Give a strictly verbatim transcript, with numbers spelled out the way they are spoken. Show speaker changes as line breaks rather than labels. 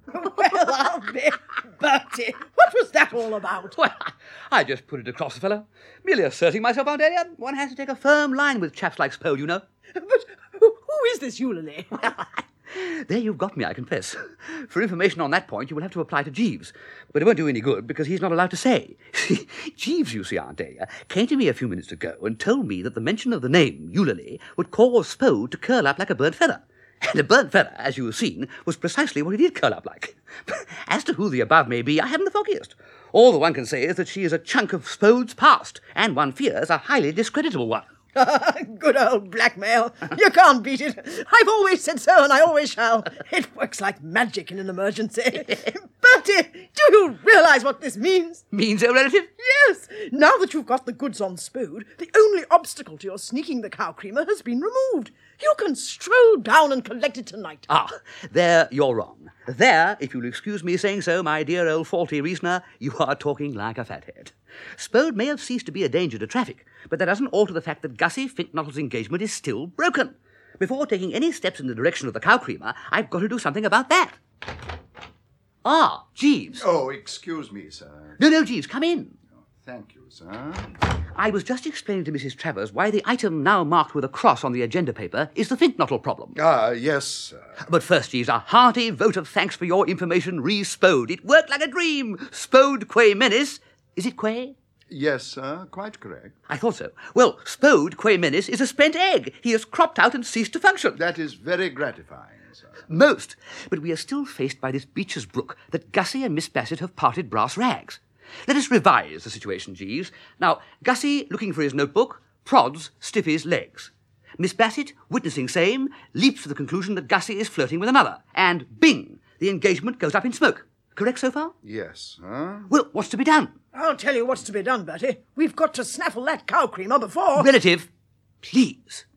Well, I'll be... Bertie, what was that all about?
Well, I just put it across the fellow. Merely asserting myself, Aunt Dahlia. One has to take a firm line with chaps like Spode, you know.
But who, who is this Eulalie?
There you've got me, I confess. For information on that point, you will have to apply to Jeeves. But it won't do any good, because he's not allowed to say. Jeeves, you see, Aunt Dahlia, came to me a few minutes ago and told me that the mention of the name Eulalie would cause Spode to curl up like a burnt feather. And a burnt feather, as you have seen, was precisely what it did curl up like. As to who the above may be, I haven't the foggiest. All that one can say is that she is a chunk of Spode's past, and one fears a highly discreditable one.
Good old blackmail. You can't beat it. I've always said so, and I always shall. It works like magic in an emergency. Bertie, do you realise what this means?
Means, oh, relative?
Yes. Now that you've got the goods on Spode, the only obstacle to your sneaking the cow creamer has been removed. You can stroll down and collect it tonight.
Ah, there you're wrong. There, if you'll excuse me saying so, my dear old faulty reasoner, you are talking like a fathead. Spode may have ceased to be a danger to traffic, but that doesn't alter the fact that Gussie Fintnottle's engagement is still broken. Before taking any steps in the direction of the cow creamer, I've got to do something about that. Ah, Jeeves.
Oh, excuse me, sir.
No, no, Jeeves, come in.
Oh, thank you, sir.
I was just explaining to Missus Travers why the item now marked with a cross on the agenda paper is the Fintnottle problem.
Ah, yes, sir.
But first, Jeeves, a hearty vote of thanks for your information re Spode. It worked like a dream. Spode Quae Menace. Is it Quae?
Yes, sir, quite correct.
I thought so. Well, Spode Quae Menace is a spent egg. He has cropped out and ceased to function.
That is very gratifying, sir.
Most. But we are still faced by this Beecher's Brook that Gussie and Miss Bassett have parted brass rags. Let us revise the situation, Jeeves. Now, Gussie, looking for his notebook, prods Stiffy's legs. Miss Bassett, witnessing same, leaps to the conclusion that Gussie is flirting with another. And bing, the engagement goes up in smoke. Correct so far?
Yes, sir.
Well, what's to be done?
I'll tell you what's to be done, Bertie. We've got to snaffle that cow creamer before...
Relative, please.